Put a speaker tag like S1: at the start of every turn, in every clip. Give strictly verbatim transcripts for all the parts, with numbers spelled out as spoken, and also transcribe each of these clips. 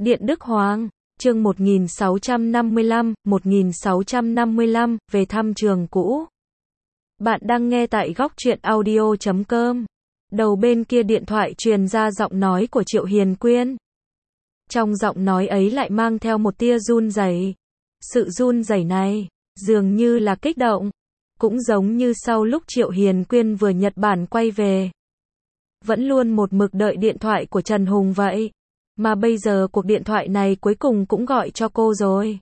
S1: Điện Đức Hoàng, chương một nghìn sáu trăm năm mươi lăm, một nghìn sáu trăm năm mươi lăm, về thăm trường cũ. Bạn đang nghe tại góc truyện audio chấm com. Đầu bên kia điện thoại truyền ra giọng nói của Triệu Hiền Quyên. Trong giọng nói ấy lại mang theo một tia run rẩy. Sự run rẩy này, dường như là kích động. Cũng giống như sau lúc Triệu Hiền Quyên vừa Nhật Bản quay về. Vẫn luôn một mực đợi điện thoại của Trần Hùng vậy. Mà bây giờ cuộc điện thoại này cuối cùng cũng gọi cho cô rồi.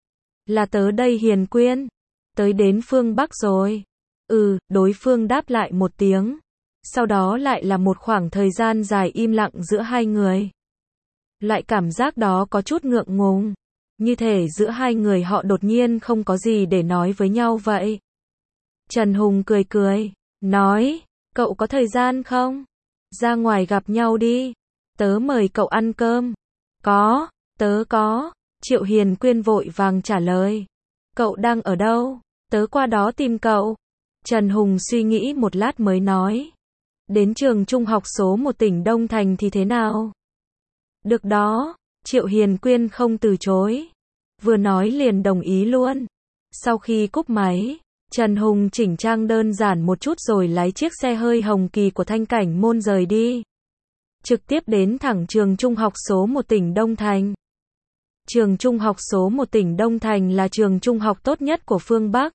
S1: Là tớ đây Hiền Quyên. Tới đến phương Bắc rồi. Ừ, đối phương đáp lại một tiếng. Sau đó lại là một khoảng thời gian dài im lặng giữa hai người. Loại cảm giác đó có chút ngượng ngùng. Như thể giữa hai người họ đột nhiên không có gì để nói với nhau vậy. Trần Hùng cười cười, nói, cậu có thời gian không? Ra ngoài gặp nhau đi. Tớ mời cậu ăn cơm. Có, tớ có. Triệu Hiền Quyên vội vàng trả lời. Cậu đang ở đâu? Tớ qua đó tìm cậu. Trần Hùng suy nghĩ một lát mới nói. Đến trường trung học số một tỉnh Đông Thành thì thế nào? Được đó. Triệu Hiền Quyên không từ chối. Vừa nói liền đồng ý luôn. Sau khi cúp máy, Trần Hùng chỉnh trang đơn giản một chút rồi lái chiếc xe hơi hồng kỳ của Thanh Cảnh Môn rời đi. Trực tiếp đến thẳng trường trung học số một tỉnh Đông Thành. Trường trung học số một tỉnh Đông Thành là trường trung học tốt nhất của phương Bắc.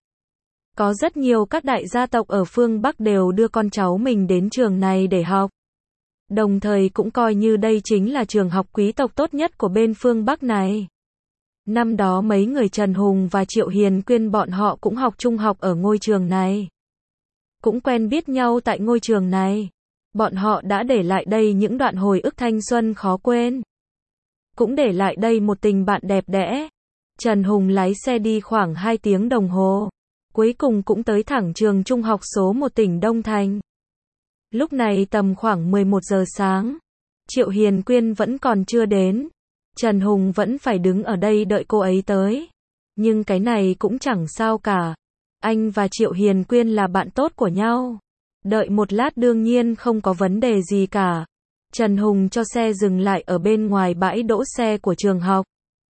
S1: Có rất nhiều các đại gia tộc ở phương Bắc đều đưa con cháu mình đến trường này để học. Đồng thời cũng coi như đây chính là trường học quý tộc tốt nhất của bên phương Bắc này. Năm đó mấy người Trần Hùng và Triệu Hiền Quyên bọn họ cũng học trung học ở ngôi trường này. Cũng quen biết nhau tại ngôi trường này. Bọn họ đã để lại đây những đoạn hồi ức thanh xuân khó quên. Cũng để lại đây một tình bạn đẹp đẽ. Trần Hùng lái xe đi khoảng hai tiếng đồng hồ. Cuối cùng cũng tới thẳng trường trung học số một tỉnh Đông Thành. Lúc này tầm khoảng mười một giờ sáng. Triệu Hiền Quyên vẫn còn chưa đến. Trần Hùng vẫn phải đứng ở đây đợi cô ấy tới. Nhưng cái này cũng chẳng sao cả. Anh và Triệu Hiền Quyên là bạn tốt của nhau. Đợi một lát đương nhiên không có vấn đề gì cả. Trần Hùng cho xe dừng lại ở bên ngoài bãi đỗ xe của trường học.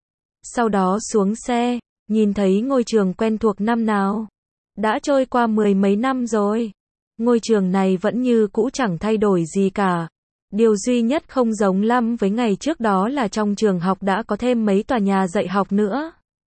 S1: Sau đó xuống xe, nhìn thấy ngôi trường quen thuộc năm nào. Đã trôi qua mười mấy năm rồi. Ngôi trường này vẫn như cũ chẳng thay đổi gì cả. Điều duy nhất không giống lắm với ngày trước đó là trong trường học đã có thêm mấy tòa nhà dạy học nữa.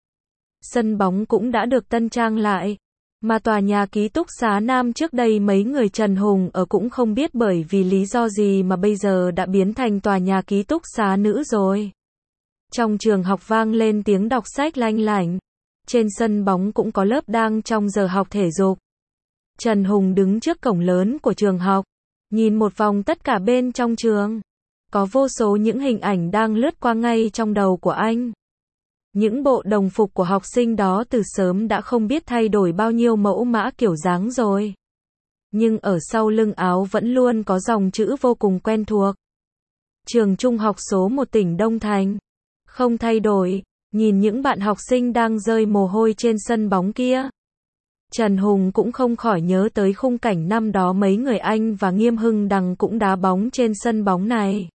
S1: Sân bóng cũng đã được tân trang lại. Mà tòa nhà ký túc xá nam trước đây mấy người Trần Hùng ở cũng không biết bởi vì lý do gì mà bây giờ đã biến thành tòa nhà ký túc xá nữ rồi. Trong trường học vang lên tiếng đọc sách lanh lảnh. Trên sân bóng cũng có lớp đang trong giờ học thể dục. Trần Hùng đứng trước cổng lớn của trường học. Nhìn một vòng tất cả bên trong trường. Có vô số những hình ảnh đang lướt qua ngay trong đầu của anh. Những bộ đồng phục của học sinh đó từ sớm đã không biết thay đổi bao nhiêu mẫu mã kiểu dáng rồi. Nhưng ở sau lưng áo vẫn luôn có dòng chữ vô cùng quen thuộc. Trường trung học số một tỉnh Đông Thành. Không thay đổi, nhìn những bạn học sinh đang rơi mồ hôi trên sân bóng kia. Trần Hùng cũng không khỏi nhớ tới khung cảnh năm đó mấy người anh và Nghiêm Hưng Đằng cũng đá bóng trên sân bóng này.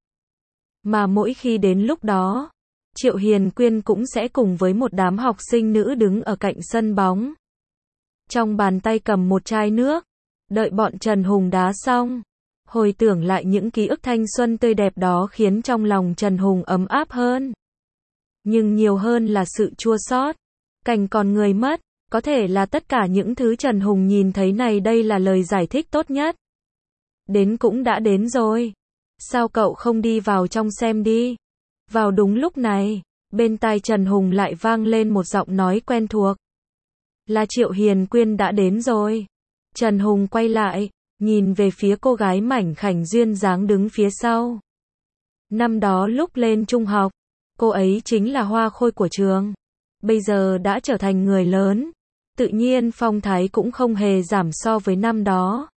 S1: Mà mỗi khi đến lúc đó, Triệu Hiền Quyên cũng sẽ cùng với một đám học sinh nữ đứng ở cạnh sân bóng. Trong bàn tay cầm một chai nước, đợi bọn Trần Hùng đá xong. Hồi tưởng lại những ký ức thanh xuân tươi đẹp đó khiến trong lòng Trần Hùng ấm áp hơn. Nhưng nhiều hơn là sự chua xót. Cảnh còn người mất. Có thể là tất cả những thứ Trần Hùng nhìn thấy này đây là lời giải thích tốt nhất. Đến cũng đã đến rồi. Sao cậu không đi vào trong xem đi? Vào đúng lúc này, bên tai Trần Hùng lại vang lên một giọng nói quen thuộc. Là Triệu Hiền Quyên đã đến rồi. Trần Hùng quay lại, nhìn về phía cô gái mảnh khảnh duyên dáng đứng phía sau. Năm đó lúc lên trung học, cô ấy chính là hoa khôi của trường. Bây giờ đã trở thành người lớn. Tự nhiên phong thái cũng không hề giảm so với năm đó.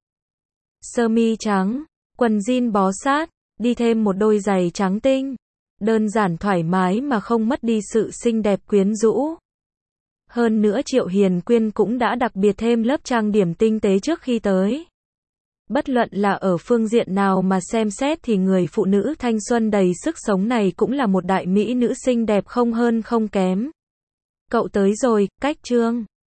S1: Sơ mi trắng, quần jean bó sát, đi thêm một đôi giày trắng tinh. Đơn giản thoải mái mà không mất đi sự xinh đẹp quyến rũ. Hơn nữa Triệu Hiền Quyên cũng đã đặc biệt thêm lớp trang điểm tinh tế trước khi tới. Bất luận là ở phương diện nào mà xem xét thì người phụ nữ thanh xuân đầy sức sống này cũng là một đại mỹ nữ xinh đẹp không hơn không kém. Cậu tới rồi, cách chương.